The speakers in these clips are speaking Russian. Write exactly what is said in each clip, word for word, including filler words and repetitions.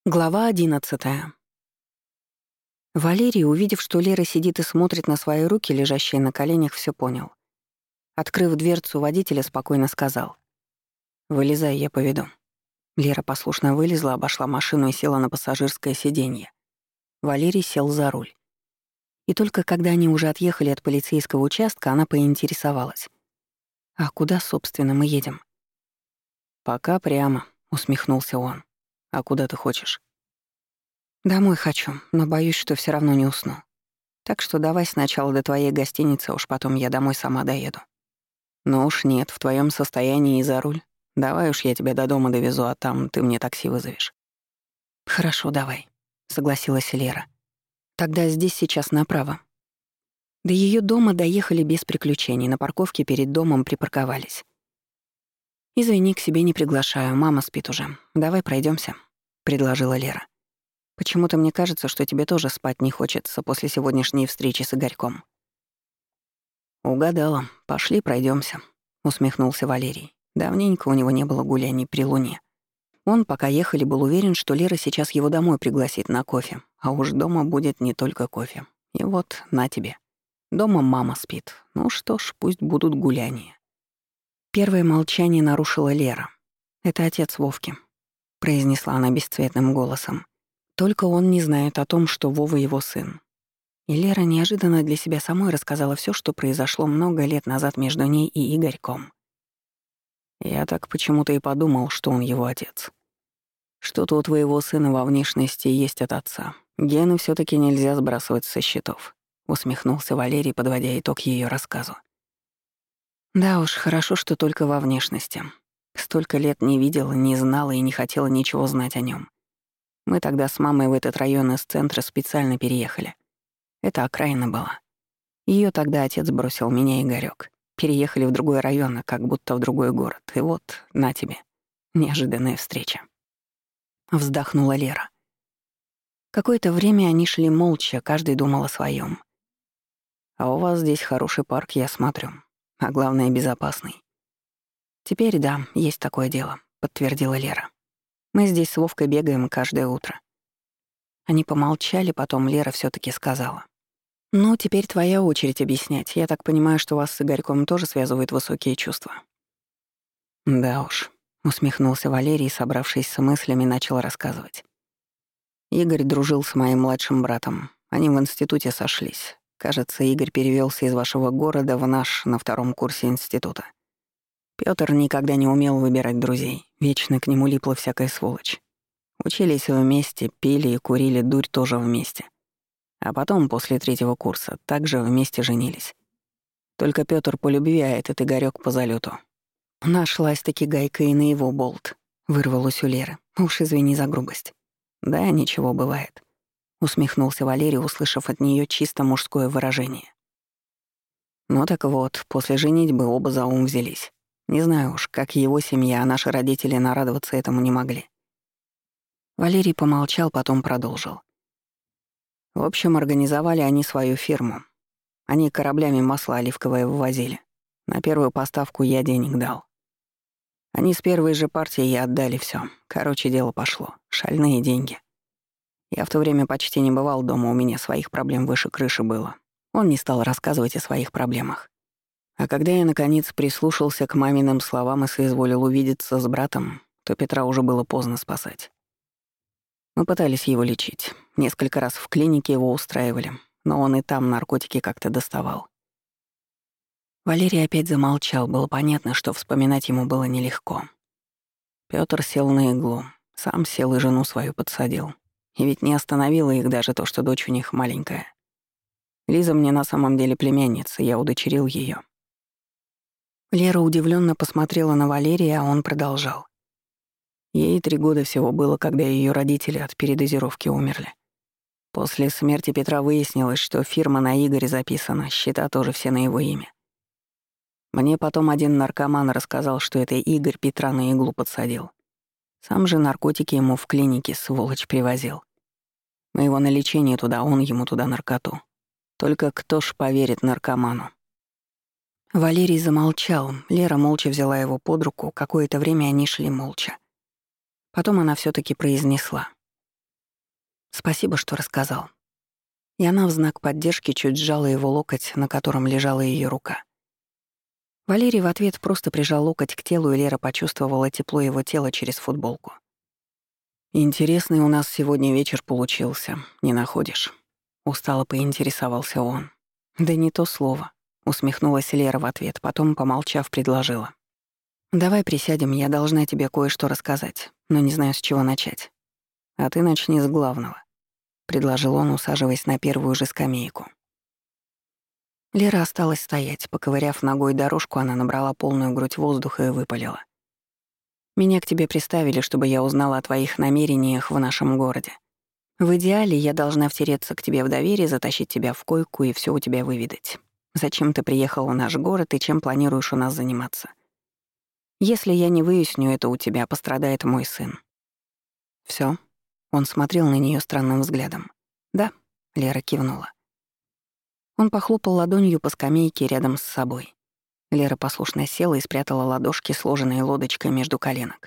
Глава одиннадцатая. Валерий, увидев, что Лера сидит и смотрит на свои руки, лежащие на коленях, все понял. Открыв дверцу водителя, спокойно сказал: «Вылезай, я поведу». Лера послушно вылезла, обошла машину и села на пассажирское сиденье. Валерий сел за руль. И только когда они уже отъехали от полицейского участка, она поинтересовалась: «А куда, собственно, мы едем?» «Пока прямо», — усмехнулся он. «А куда ты хочешь?» «Домой хочу, но боюсь, что все равно не усну. Так что давай сначала до твоей гостиницы, а уж потом я домой сама доеду». «Ну уж нет, в твоем состоянии и за руль. Давай уж я тебя до дома довезу, а там ты мне такси вызовешь». «Хорошо, давай», — согласилась Лера. «Тогда здесь сейчас направо». До ее дома доехали без приключений, на парковке перед домом припарковались. «Извини, к себе не приглашаю, мама спит уже. Давай пройдемся, предложила Лера. «Почему-то мне кажется, что тебе тоже спать не хочется после сегодняшней встречи с Игорьком». «Угадала. Пошли пройдемся, усмехнулся Валерий. Давненько у него не было гуляний при луне. Он, пока ехали, был уверен, что Лера сейчас его домой пригласит на кофе, а уж дома будет не только кофе. И вот, на тебе. Дома мама спит. Ну что ж, пусть будут гуляния». Первое молчание нарушила Лера. «Это отец Вовки», — произнесла она бесцветным голосом. «Только он не знает о том, что Вова его сын». И Лера неожиданно для себя самой рассказала все, что произошло много лет назад между ней и Игорьком. «Я так почему-то и подумал, что он его отец. Что-то у твоего сына во внешности есть от отца. Гены все таки нельзя сбрасывать со счетов», — усмехнулся Валерий, подводя итог ее рассказу. «Да уж, хорошо, что только во внешности. Столько лет не видела, не знала и не хотела ничего знать о нем. Мы тогда с мамой в этот район из центра специально переехали. Это окраина была. Ее тогда отец бросил, меня и Игорёк. Переехали в другой район, а как будто в другой город. И вот, на тебе, неожиданная встреча». Вздохнула Лера. Какое-то время они шли молча, каждый думал о своем. «А у вас здесь хороший парк, я смотрю. А главное, безопасный». «Теперь да, есть такое дело», — подтвердила Лера. «Мы здесь с Вовкой бегаем каждое утро». Они помолчали, потом Лера все таки сказала: «Ну, теперь твоя очередь объяснять. Я так понимаю, что вас с Игорьком тоже связывают высокие чувства». «Да уж», — усмехнулся Валерий, собравшись с мыслями, начал рассказывать. «Игорь дружил с моим младшим братом. Они в институте сошлись. Кажется, Игорь перевелся из вашего города в наш на втором курсе института. Пётр никогда не умел выбирать друзей. Вечно к нему липла всякая сволочь. Учились вместе, пили и курили дурь тоже вместе. А потом, после третьего курса, также вместе женились. Только Пётр по любви, а этот Игорёк по залету. Нашлась-таки гайка и на его болт», — вырвалось у Леры. «Уж извини за грубость». «Да, ничего, бывает», — усмехнулся Валерий, услышав от нее чисто мужское выражение. «Ну так вот, после женитьбы оба за ум взялись. Не знаю уж, как его семья, а наши родители нарадоваться этому не могли». Валерий помолчал, потом продолжил. В общем, организовали они свою фирму. Они кораблями масло оливковое вывозили. На первую поставку я денег дал. Они с первой же партии и отдали все. Короче, дело пошло. Шальные деньги. Я в то время почти не бывал дома, у меня своих проблем выше крыши было. Он не стал рассказывать о своих проблемах. А когда я, наконец, прислушался к маминым словам и соизволил увидеться с братом, то Петра уже было поздно спасать. Мы пытались его лечить. Несколько раз в клинике его устраивали, но он и там наркотики как-то доставал. Валерий опять замолчал, было понятно, что вспоминать ему было нелегко. Пётр сел на иглу, сам сел и жену свою подсадил. И ведь не остановило их даже то, что дочь у них маленькая. Лиза мне на самом деле племянница, я удочерил её. Лера удивлённо посмотрела на Валерия, а он продолжал. Ей три года всего было, когда её родители от передозировки умерли. После смерти Петра выяснилось, что фирма на Игоря записана, счета тоже все на его имя. Мне потом один наркоман рассказал, что это Игорь Петра на иглу подсадил. Сам же наркотики ему в клинике, сволочь, привозил. Мы его на лечение туда, он ему туда наркоту. Только кто ж поверит наркоману?» Валерий замолчал, Лера молча взяла его под руку, какое-то время они шли молча. Потом она все таки произнесла. Спасибо, что рассказал». И она в знак поддержки чуть сжала его локоть, на котором лежала ее рука. Валерий в ответ просто прижал локоть к телу, и Лера почувствовала тепло его тела через футболку. «Интересный у нас сегодня вечер получился, не находишь?» Устало поинтересовался он. «Да не то слово», — усмехнулась Лера в ответ, потом, помолчав, предложила. «Давай присядем, я должна тебе кое-что рассказать, но не знаю, с чего начать». «А ты начни с главного», — предложил он, усаживаясь на первую же скамейку. Лера осталась стоять. Поковыряв ногой дорожку, она набрала полную грудь воздуха и выпалила. «Меня к тебе приставили, чтобы я узнала о твоих намерениях в нашем городе. В идеале я должна втереться к тебе в доверие, затащить тебя в койку и все у тебя выведать. Зачем ты приехал в наш город и чем планируешь у нас заниматься? Если я не выясню это у тебя, пострадает мой сын». Все. Он смотрел на нее странным взглядом. «Да», — Лера кивнула. Он похлопал ладонью по скамейке рядом с собой. Лера послушно села и спрятала ладошки, сложенные лодочкой между коленок.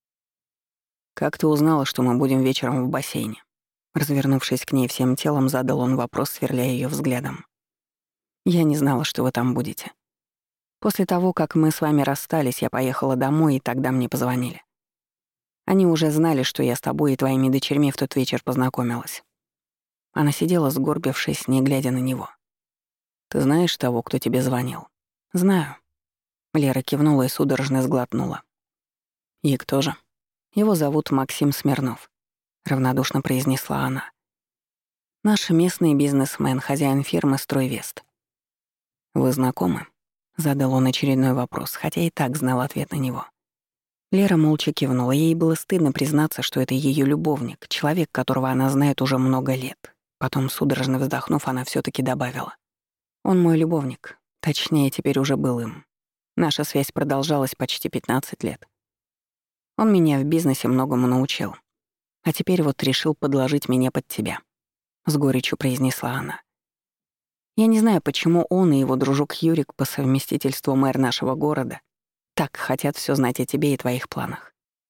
«Как ты узнала, что мы будем вечером в бассейне?» Развернувшись к ней всем телом, задал он вопрос, сверляя ее взглядом. «Я не знала, что вы там будете. После того, как мы с вами расстались, я поехала домой, и тогда мне позвонили. Они уже знали, что я с тобой и твоими дочерьми в тот вечер познакомилась». Она сидела, сгорбившись, не глядя на него. «Ты знаешь того, кто тебе звонил?» «Знаю». Лера кивнула и судорожно сглотнула. «И кто же?» «Его зовут Максим Смирнов», — равнодушно произнесла она. «Наш местный бизнесмен, хозяин фирмы «Стройвест». «Вы знакомы?» — задал он очередной вопрос, хотя и так знал ответ на него. Лера молча кивнула. Ей было стыдно признаться, что это ее любовник, человек, которого она знает уже много лет. Потом, судорожно вздохнув, она все таки добавила. «Он мой любовник. Точнее, теперь уже был им. Наша связь продолжалась почти пятнадцать лет. Он меня в бизнесе многому научил. А теперь вот решил подложить меня под тебя», — с горечью произнесла она. «Я не знаю, почему он и его дружок Юрик, по совместительству мэр нашего города, так хотят все знать о тебе и твоих планах.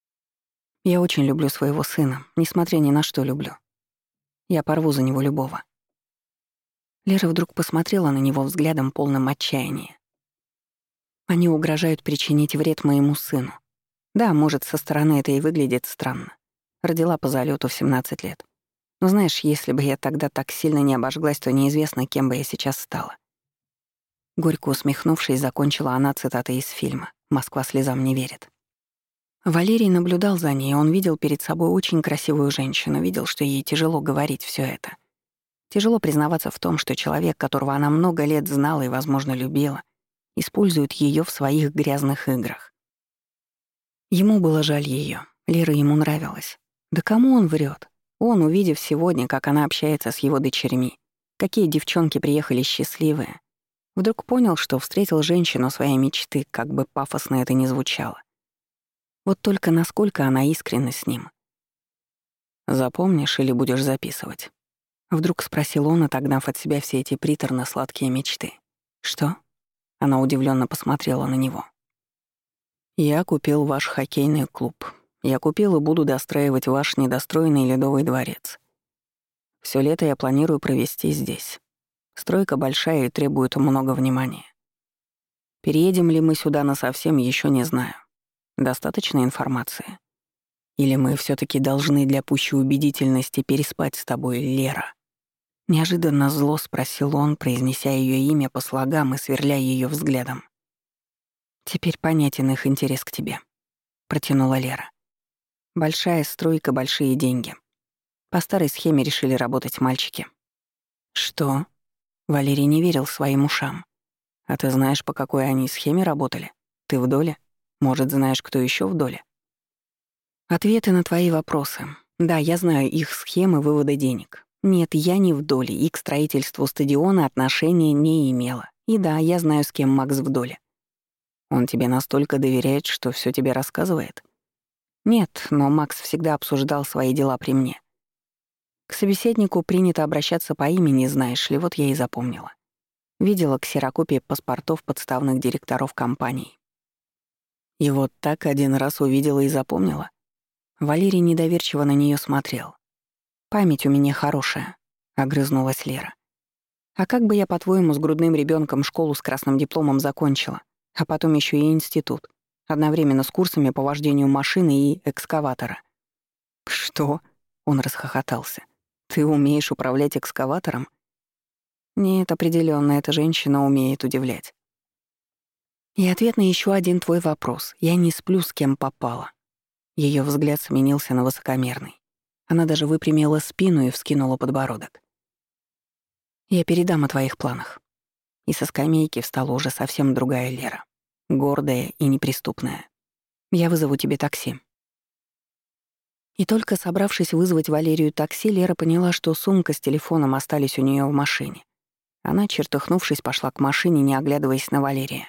Я очень люблю своего сына, несмотря ни на что люблю. Я порву за него любого». Лера вдруг посмотрела на него взглядом, полным отчаяния. «Они угрожают причинить вред моему сыну. Да, может, со стороны это и выглядит странно. Родила по залету в семнадцать лет. Но знаешь, если бы я тогда так сильно не обожглась, то неизвестно, кем бы я сейчас стала». Горько усмехнувшись, закончила она цитатой из фильма «Москва слезам не верит». Валерий наблюдал за ней, он видел перед собой очень красивую женщину, видел, что ей тяжело говорить все это. Тяжело признаваться в том, что человек, которого она много лет знала и, возможно, любила, использует ее в своих грязных играх. Ему было жаль ее, Лера ему нравилась. Да кому он врет? Он, увидев сегодня, как она общается с его дочерьми, какие девчонки приехали счастливые, вдруг понял, что встретил женщину своей мечты, как бы пафосно это ни звучало. Вот только насколько она искренна с ним. «Запомнишь или будешь записывать?» Вдруг спросил он, отогнав от себя все эти приторно-сладкие мечты. «Что?» Она удивленно посмотрела на него. «Я купил ваш хоккейный клуб. Я купил и буду достраивать ваш недостроенный ледовый дворец. Всё лето я планирую провести здесь. Стройка большая и требует много внимания. Переедем ли мы сюда насовсем, еще не знаю. Достаточно информации? Или мы все таки должны для пущей убедительности переспать с тобой, Лера?» Неожиданно зло спросил он, произнеся ее имя по слогам и сверляя ее взглядом. «Теперь понятен их интерес к тебе», — протянула Лера. «Большая стройка, большие деньги. По старой схеме решили работать мальчики». «Что?» Валерий не верил своим ушам. «А ты знаешь, по какой они схеме работали? Ты в доле? Может, знаешь, кто еще в доле?» «Ответы на твои вопросы. Да, я знаю их схемы вывода денег. Нет, я не в доле и к строительству стадиона отношения не имела. И да, я знаю, с кем Макс в доле». «Он тебе настолько доверяет, что все тебе рассказывает?» «Нет, но Макс всегда обсуждал свои дела при мне. К собеседнику принято обращаться по имени, знаешь ли, вот я и запомнила. Видела ксерокопии паспортов подставных директоров компаний. И вот так один раз увидела и запомнила». Валерий недоверчиво на нее смотрел. Память у меня хорошая», — огрызнулась Лера. «А как бы я, по-твоему, с грудным ребенком школу с красным дипломом закончила, а потом еще и институт, одновременно с курсами по вождению машины и экскаватора?» «Что?» — он расхохотался. «Ты умеешь управлять экскаватором?» «Нет, определенно, эта женщина умеет удивлять». И ответ на еще один твой вопрос. Я не сплю с кем попало. Ее взгляд сменился на высокомерный. Она даже выпрямила спину и вскинула подбородок. Я передам о твоих планах. И со скамейки встала уже совсем другая Лера. Гордая и неприступная. Я вызову тебе такси. И только собравшись вызвать Валерию такси, Лера поняла, что сумка с телефоном остались у нее в машине. Она, чертыхнувшись, пошла к машине, не оглядываясь на Валерия.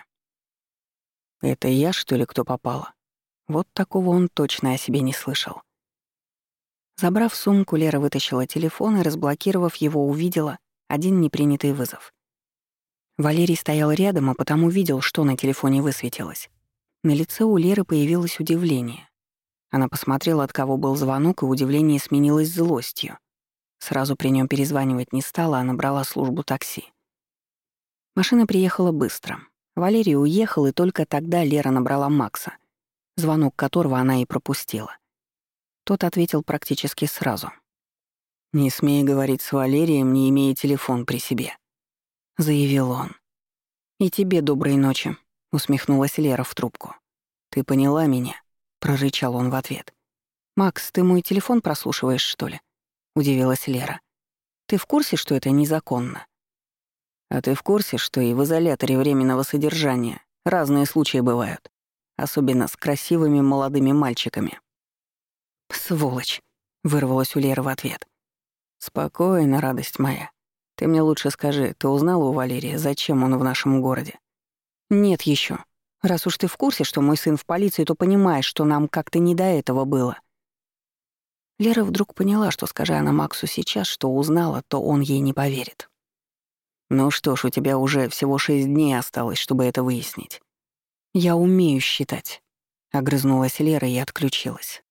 «Это я, что ли, кто попала?» Вот такого он точно о себе не слышал. Забрав сумку, Лера вытащила телефон и, разблокировав его, увидела один непринятый вызов. Валерий стоял рядом, а потому видел, что на телефоне высветилось. На лице у Леры появилось удивление. Она посмотрела, от кого был звонок, и удивление сменилось злостью. Сразу при нем перезванивать не стала, а набрала службу такси. Машина приехала быстро. Валерий уехал, и только тогда Лера набрала Макса, звонок которого она и пропустила. Тот ответил практически сразу. «Не смей говорить с Валерием, не имея телефон при себе», — заявил он. «И тебе доброй ночи», — усмехнулась Лера в трубку. «Ты поняла меня?» — прорычал он в ответ. «Макс, ты мой телефон прослушиваешь, что ли?» — удивилась Лера. «Ты в курсе, что это незаконно?» «А ты в курсе, что и в изоляторе временного содержания разные случаи бывают, особенно с красивыми молодыми мальчиками?» «Сволочь!» — вырвалась у Леры в ответ. «Спокойно, радость моя. Ты мне лучше скажи, ты узнала у Валерия, зачем он в нашем городе?» «Нет еще. Раз уж ты в курсе, что мой сын в полиции, то понимаешь, что нам как-то не до этого было». Лера вдруг поняла, что, скажи она Максу сейчас, что узнала, то он ей не поверит. «Ну что ж, у тебя уже всего шесть дней осталось, чтобы это выяснить». «Я умею считать», — огрызнулась Лера и отключилась.